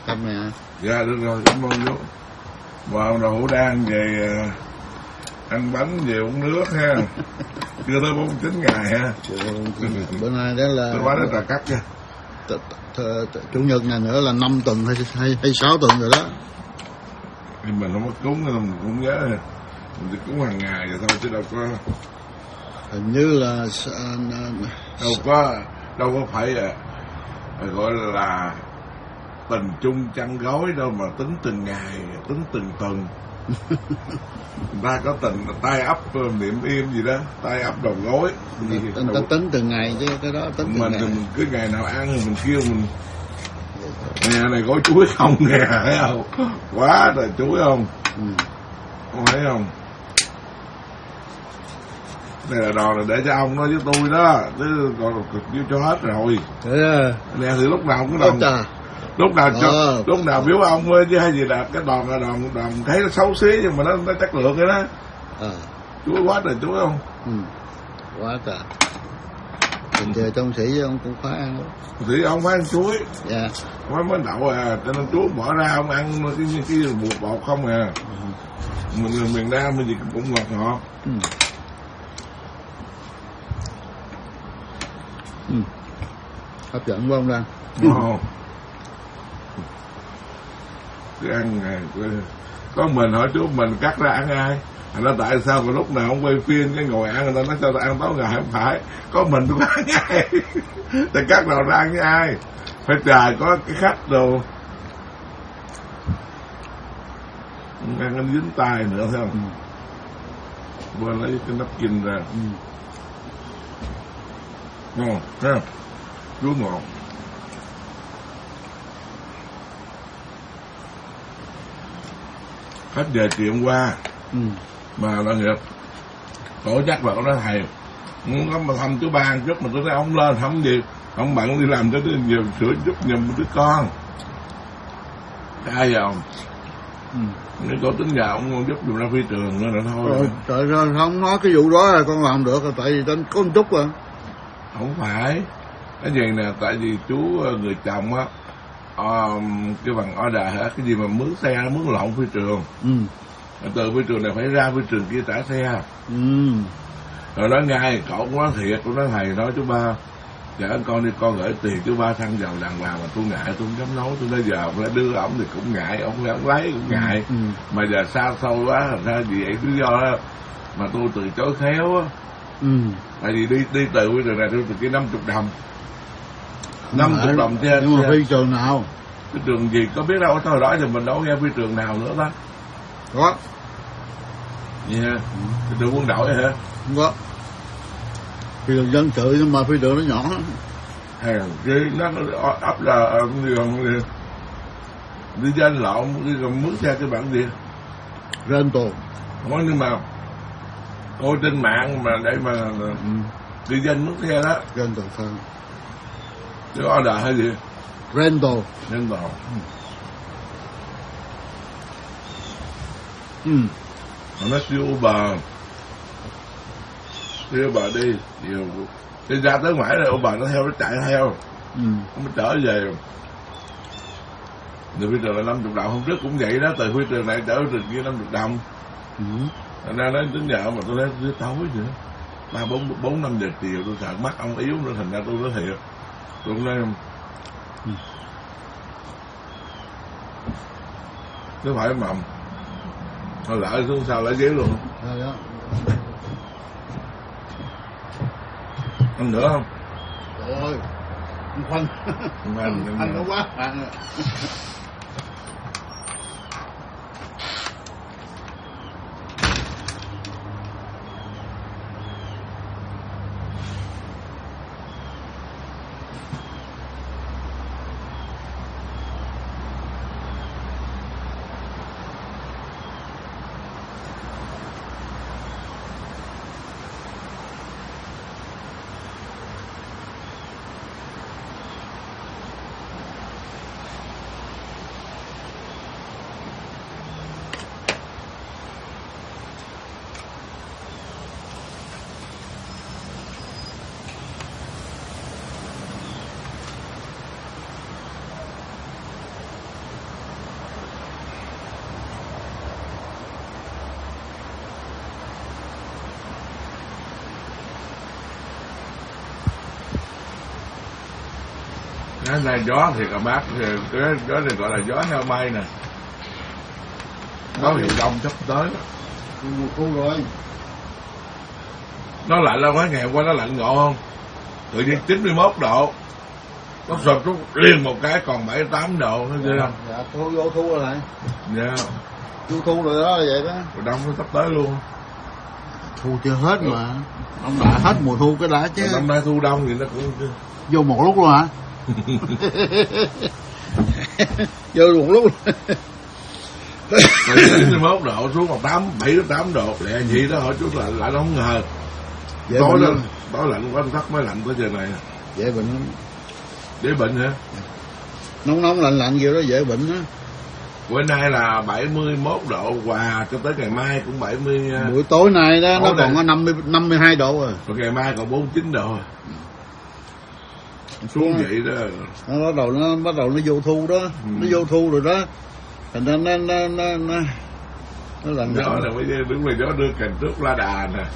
Tâm nè. Dạ được rồi, cảm ơn chú. Vào đầu hũ đang về ăn bánh về uống nước ha. Chưa tới 49 ngày ha. Bữa nay đó là tôi nói đó trà cắt nha. Chủ nhật này nữa là 5 tuần hay 6 tuần rồi đó. Thì mình không có cúng nên mình cũng nhớ mình chỉ cúng hàng ngày vậy thôi chứ đâu có hình như là đâu có phải gọi là tình chung chăn gối đâu mà tính từng ngày, tính từng tuần. Người ta có tình tay ấp niệm im gì đó, tay ấp đầu gối. Ta tính từng ngày chứ cái đó tính từng ngày. Mình cứ ngày nào ăn thì mình kêu mình nè này gói chuối không nè, thấy không? Quá trời chuối không? Không thấy không? Đây là đòn là để cho ông nói với tôi đó, chứ còn kêu cho hết rồi. Nè thì lúc nào cũng đòn. Lúc nào biếu ông chứ hay gì là cái đòn là đòn thấy nó xấu xí nhưng mà nó chất lượng cái đó. Chuối quá trời chuối không? Quá trời. Bình giờ trong sĩ ông cũng phải ăn đó. Thì ông phải ăn chuối. Dạ. Ông mới đậu cho nên chuối bỏ ra ông ăn cái bột bột không à. Mình người miền Nam mình gì cũng ngọt ngọt. Hấp dẫn quá ông Đăng. Cứ ăn có mình hỏi chú mình cắt ra ăn ai? Nó tại sao mà lúc nào ông quay phim cái ngồi ăn người ta nói sao ta ăn tối ngày không phải có mình tôi ăn với ai? Thì cắt đầu ra ăn với ai? Phải trời có cái khách đồ ăn anh dính tay nữa thấy không? Vừa lấy cái napkin ra. Ngon thấy không? Chú ngọt. Khách về chuyện qua mà là nghiệp tổ chắc là có nói thầy muốn có mà thăm chú ba ăn chút mà tôi thấy ông lên không gì ông bận đi làm cho tôi nhiều sửa giúp giùm đứa con ai giờ ông nếu có tính nhà ông giúp giùm ra phi trường nữa là thôi. Trời ơi không nói cái vụ đó là con làm được rồi tại vì tên có một chút à. Không phải cái gì nè, tại vì chú người chồng á cái bằng order hả cái gì mà mướn xe mướn lộn phi trường. Từ phi trường này phải ra phi trường kia trả xe. Rồi nói ngay cậu cũng nói thiệt, cũng nói thầy nói chú ba chở con đi con gửi tiền chú ba xăng dầu đàng hoàng mà tôi ngại tôi không dám nấu, tôi nói giờ ông lại đưa ổng thì cũng ngại, ông lấy cũng ngại. Mà giờ sao sâu quá thành ra gì vậy lý do đó mà tôi từ chối khéo á. Tại vì đi từ phi trường này tôi từ kia 50 đồng 50 đồng trên. Nhưng mà phi trường nào? Phi trường gì có biết đâu, thôi đó thì mình đâu nghe phi trường nào nữa đó. Có. Vậy hả? Phi trường Quân đội hả? Không có. Phi trường dân sự nhưng mà phi trường nó nhỏ. Hay là nó ấp là đi danh lộn đi còn mướn xe cái bản gì? Rental. Không nhưng mà coi trên mạng mà để mà đi danh mướn xe đó. Rental phân. Chứ order hay gì? Rental. Mà nó siêu Uber đi nhiều đi ra tới ngoài rồi Uber nó theo nó chạy theo nó trở về. Từ phi trường là 50 đồng hôm trước cũng vậy đó, từ phi trường này trở trường kia 50 đồng. Thành ra nói đến giờ mà tôi thấy tới tối nữa 4-5 giờ chiều tôi sợ mắt ông yếu nữa, thành ra tôi nói thiệt tôi cũng nói cứ phải mầm thôi lỡ xuống sau lấy ghế luôn. Đó. Ăn nữa không? Trời ơi anh nó quá ăn. Cái này gió thì cả bác, cái gió này gọi là gió heo may nè. Có hiệu đông sắp tới đó. Mùa khô rồi. Nó lạnh lắm quá, ngày hôm qua nó lạnh ngộ không? Tự nhiên 91 độ. Nó sụp xuống liền một cái còn 7-8 độ nó ghê không? Dạ, vô thu rồi lại. Dạ. Vô thu rồi đó là vậy đó. Rồi đông nó sắp tới luôn. Thu chưa hết mà. Ông đã hết mùa thu cái đã chứ. Rồi năm nay thu đông thì nó cũng vô một lúc luôn hả? Vô một lúc. 91 độ xuống còn 7-8 độ lẹ gì đó hỏi chút là lạnh không ngờ. Tối lạnh quá thắt mới lạnh tới giờ này. Dễ bệnh lắm. Dễ bệnh hả? Nóng lạnh kiểu đó dễ bệnh á. Bữa nay là 71 độ và cho tới ngày mai cũng 70. Buổi tối nay đó nó còn có 52 độ rồi. Rồi ngày mai còn 49 độ rồi. Xuống vậy đó. Nó bắt đầu nó vô thu đó, nó vô thu rồi đó. Thành ra nó lạnh. Gió là bây giờ đúng là gió đưa cành trước la đà nè.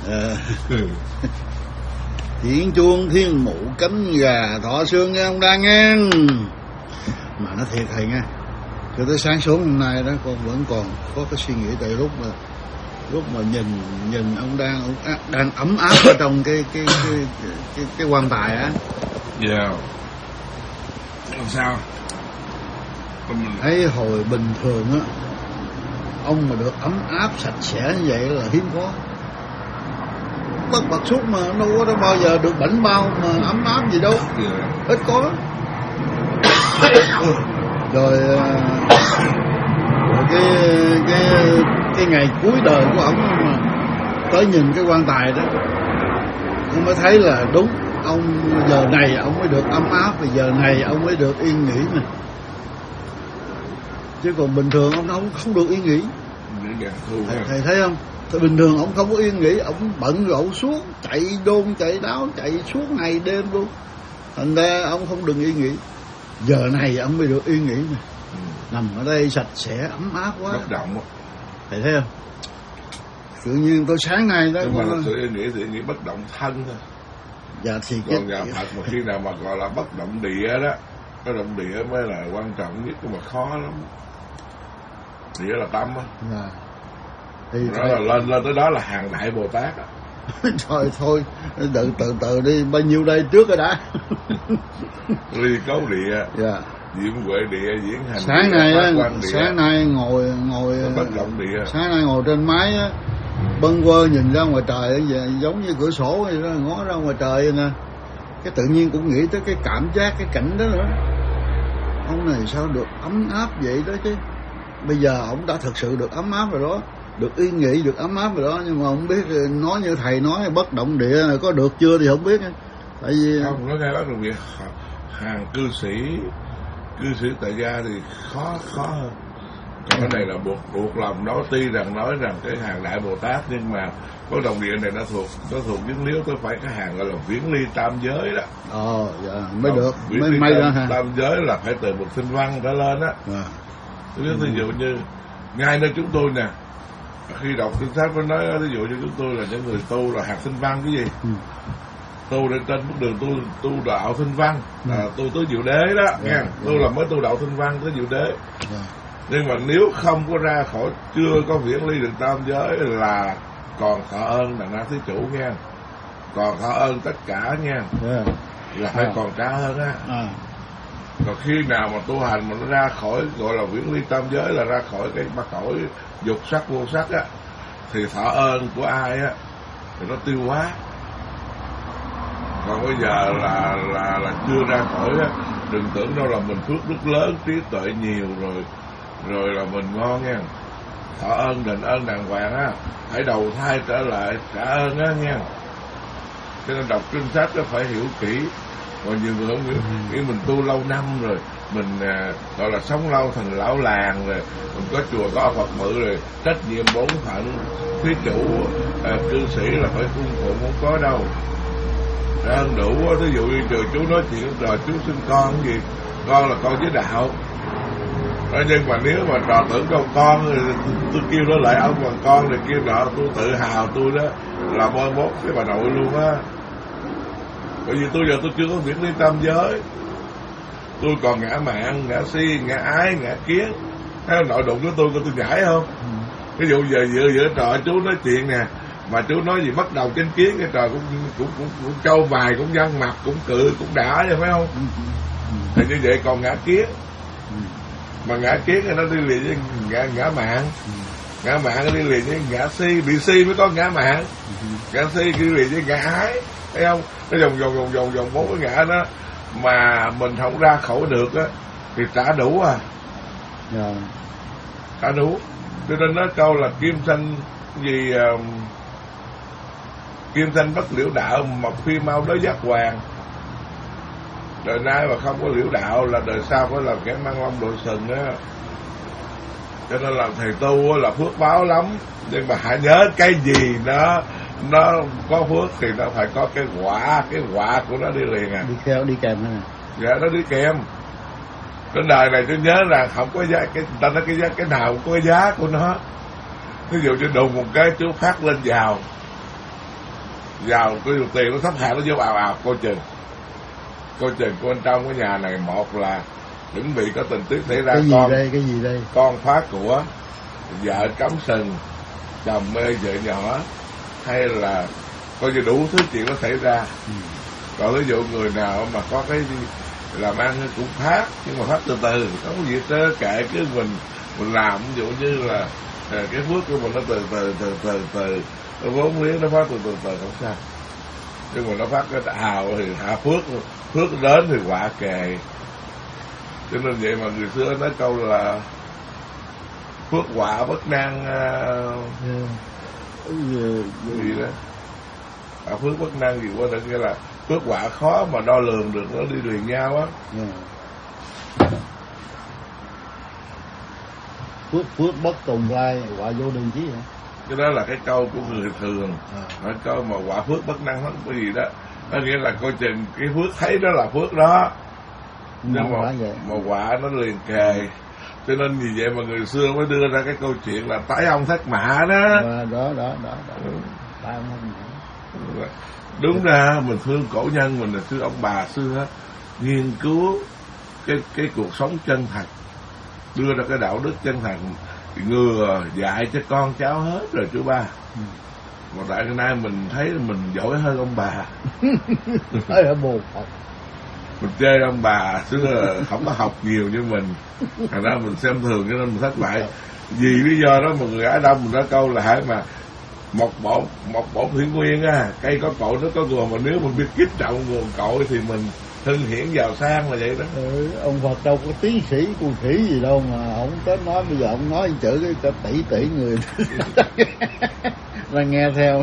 Tiếng chuông thiên mụ cánh gà thọ xương nghe ông đang nghe. Mà nó thiệt thầy nha. Cho tới sáng sớm hôm nay đó con vẫn còn có cái suy nghĩ tại lúc mà nhìn ông đang ấm áp ở trong cái quan tài á. Dạ. Làm sao? Thấy hồi bình thường á, ông mà được ấm áp sạch sẽ như vậy là hiếm có. Tất bật suốt mà đâu có bao giờ được bảnh bao mà ấm áp gì đâu. Ít có. Rồi cái ngày cuối đời của ông mà tới nhìn cái quan tài đó, ông mới thấy là đúng, ông giờ này ông mới được ấm áp, và giờ này ông mới được yên nghỉ nè. Chứ còn bình thường ông không được yên nghỉ. Thầy thấy không? Thì bình thường ông không có yên nghỉ, ông bận rộn suốt, chạy đôn chạy đáo, chạy suốt ngày đêm luôn. Thành ra ông không được yên nghỉ. Giờ này ông mới được yên nghỉ nè. Nằm ở đây sạch sẽ ấm áp quá. Bất động á. Thầy thấy không? Tự nhiên tôi sáng nay đó. Nhưng mà là sự yên nghỉ thì nghĩ bất động thân thôi. Dạ thì còn nhà Phật mà khi nào mà gọi là bất động địa đó, cái động địa mới là quan trọng nhất, mà khó lắm. Địa là tâm á. Dạ. Thì đó là lên tới đó là hàng đại Bồ Tát á. Trời thôi, từ đi, bao nhiêu đây trước rồi đã. Ly cấu địa. Dạ. Diễm huệ địa, diễn hành sáng địa, nay á, địa. Sáng nay ngồi bất động địa. Sáng nay ngồi trên máy á, bâng quơ nhìn ra ngoài trời giống như cửa sổ vậy đó, ngó ra ngoài trời vậy nè. Cái tự nhiên cũng nghĩ tới cái cảm giác cái cảnh đó nữa. Ông này sao được ấm áp vậy đó chứ. Bây giờ ông đã thực sự được ấm áp rồi đó, được yên nghỉ, được ấm áp rồi đó, nhưng mà không biết nói như thầy nói bất động địa có được chưa thì không biết. Tại vì không, nói ngay đó là việc hàng cư sĩ tại gia thì khó hơn. Còn cái này là buộc lòng nói rằng cái hàng đại Bồ Tát, nhưng mà cái đồng địa này nó thuộc những nếu tôi phải cái hàng gọi là viễn ly tam giới đó. Dạ, mới được, mới ra ha. Tam giới là phải từ một sinh văn trở lên á. Ví dụ như ngay nơi chúng tôi nè, khi đọc kinh sách mới nói ví dụ như chúng tôi là những người tu là hạt sinh văn cái gì. Tu lên trên bước đường tu đạo sinh văn là tu tới diệu đế đó nghe. Tu là mới tu đạo sinh văn tới diệu đế. Nhưng mà nếu không có ra khỏi, chưa có viễn ly được tam giới là còn thọ ơn đàn na thí chủ nghe, còn thọ ơn tất cả nha, là phải còn trả hơn á. Còn khi nào mà tu hành mà nó ra khỏi gọi là viễn ly tam giới, là ra khỏi cái ba cõi dục sắc vô sắc á, thì thọ ơn của ai á thì nó tiêu hóa. Còn bây giờ là chưa ra khỏi á, đừng tưởng đâu là mình phước đức lớn, trí tuệ nhiều rồi là mình ngon nha. Thọ ơn đền ơn đàng hoàng á, hãy đầu thai trở lại trả ơn á nha. Cho nên đọc kinh sách đó phải hiểu kỹ. Còn nhiều người không nghĩ mình tu lâu năm rồi, mình gọi là sống lâu thành lão làng rồi, mình có chùa có Phật mự rồi, trách nhiệm bổn phận thí chủ cư sĩ là phải cung phụng, không có đâu. Ơn đủ, ví dụ như trời chú nói chuyện rồi chú sinh con cái gì, con là con với đạo. Nhưng mà nếu mà trò tưởng con tôi kêu nó lại ông bằng con thì kêu nọ, tôi tự hào tôi đó là moi mốt cái bà nội luôn á. Bởi vì tôi giờ tôi chưa có viễn ly tam giới. tôi còn ngã mạn, ngã si, ngã ái, ngã kiến. Thấy nội đụng của tôi nhảy không? Ví dụ giờ giữa trò chú nói chuyện nè, mà chú nói gì bắt đầu chánh kiến, cái trò cũng trâu bài, cũng văng mặt, cũng cười, cũng đã vậy phải không? Thì như vậy còn ngã kiến, mà ngã kiến thì nó đi liền với ngã mạn, ngã mạn nó đi liền với ngã si, bị si mới có ngã mạn, ngã si đi liền với ngã ái, thấy không? Nó vòng 4 cái ngã đó mà mình không ra khẩu được á thì trả đủ à. Trả đủ. Cho nên nói câu là kim sanh gì, kim sanh bất liễu đạo, mộc phi mau đối giác hoàng. Đời nay mà không có liễu đạo là đời sau phải làm kẻ mang long đội sừng á. Cho nên làm thầy tu là phước báo lắm, nhưng mà hãy nhớ cái gì nó có phước thì nó phải có cái quả của nó đi liền à. Đi kèm nữa nè. Dạ, nó đi kèm. Trên đời này tôi nhớ rằng không có giá, ta nói cái nào cũng có cái giá của nó. Ví dụ như đùng một cái chú phát lên giàu cái tiền nó sắp hàng nó vô ào coi chừng của bên trong cái nhà này, một là chuẩn bị có tình tiết xảy ra. Cái gì đây? Con phá của, vợ cắm sừng, chồng mê vợ nhỏ, hay là coi như đủ thứ chuyện nó xảy ra. Còn ví dụ người nào mà có cái làm ăn cũng phát, nhưng mà phát từ từ, không có gì hết, kệ cứ mình làm. Ví dụ như là cái phước của mình nó từ vốn liếng nó phát từ không sao, nhưng mà nó phát cái hào thì hạ phước đến thì quả kề. Cho nên vậy mà người xưa nói câu là phước quả bất năng gì đó, phước bất năng gì qua được, nghĩa là phước quả khó mà đo lường được, nó đi liền nhau á. Phước bất tùng lai, quả vô đường chí hả? Cái đó là cái câu của người thường. Nói câu mà quả phước bất năng không có gì đó, nó nghĩa là coi chừng cái phước thấy đó là phước đó, nhưng mà quả nó liền kề. Cho nên vì vậy mà người xưa mới đưa ra cái câu chuyện là tái ông thất mã đó. Đó. Tái ông thất mã. Đúng ra mình thương cổ nhân mình là thương ông bà xưa, nghiên cứu cái cuộc sống chân thật, đưa ra cái đạo đức chân thật, ngừa dạy cho con cháu hết rồi chú ba. Mà tại hôm nay mình thấy mình giỏi hơn ông bà. Mình chơi ông bà xưa không có học nhiều như mình, thành ra mình xem thường cho nên mình thất bại. Vì lý do đó mà người Á Đông mình nói câu là hãy mà một bổn thủy nguyên á, cây có cội nó có nguồn, mà nếu mình biết kích trọng nguồn cội thì mình hưng hiển giàu sang là vậy đó. Ông Phật đâu có tiến sĩ phù thủy gì đâu mà ông tới nói, bây giờ ông nói chữ cái tỷ người là nghe theo.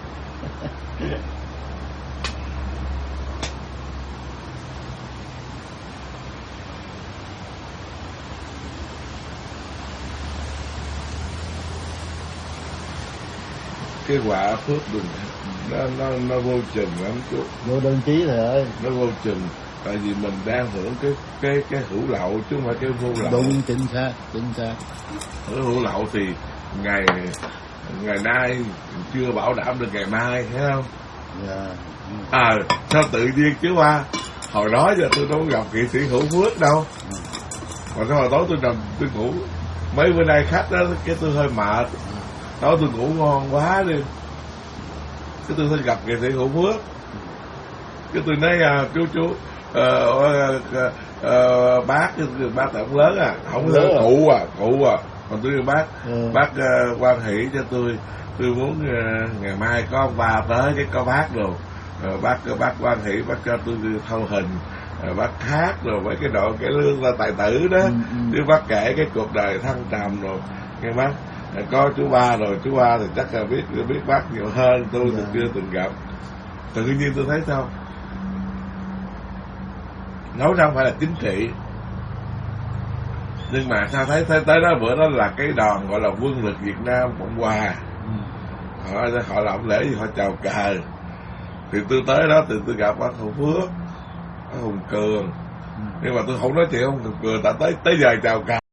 Cái quả phước đừng nó vô chừng lắm chú. Vô đơn chí thầy ơi. Nó vô chừng, tại vì mình đang hưởng cái hữu lậu chứ không phải cái vô lậu. Đúng, chính xác. Hữu lậu thì ngày nay chưa bảo đảm được ngày mai, thấy không? Sao tự nhiên chứ ba, hồi đó giờ tôi đâu gặp nghệ sĩ hữu phước đâu. Mà sao hồi tối tôi ngủ, mấy bữa nay khách đó cái tôi hơi mệt, tối tôi ngủ ngon quá đi, cái tôi gặp nghệ sĩ hữu phước, cái tôi nói chú bác tổng lớn không lớn, cụ còn tôi bác quan hỷ cho tôi muốn ngày mai có ông bà tới cái có bác rồi, bác quan hỷ bác cho tôi thâu hình, bác hát rồi mấy cái đội cái lương là tài tử đó, chứ bác kể cái cuộc đời thăng trầm rồi nghe bác. Có chú ba rồi, chú ba thì chắc là biết bác nhiều hơn tôi thì chưa từng gặp. Tự nhiên tôi thấy sao nói ra không phải là chính trị, nhưng mà sao thấy tới đó bữa đó là cái đoàn gọi là Quân lực Việt Nam Cộng Hòa, họ làm lễ gì họ chào cờ, thì tôi tới đó thì tôi gặp bác Hùng Phước, bác Hùng Cường, nhưng mà tôi không nói chuyện ông Hùng Cường, tại tới giờ chào cờ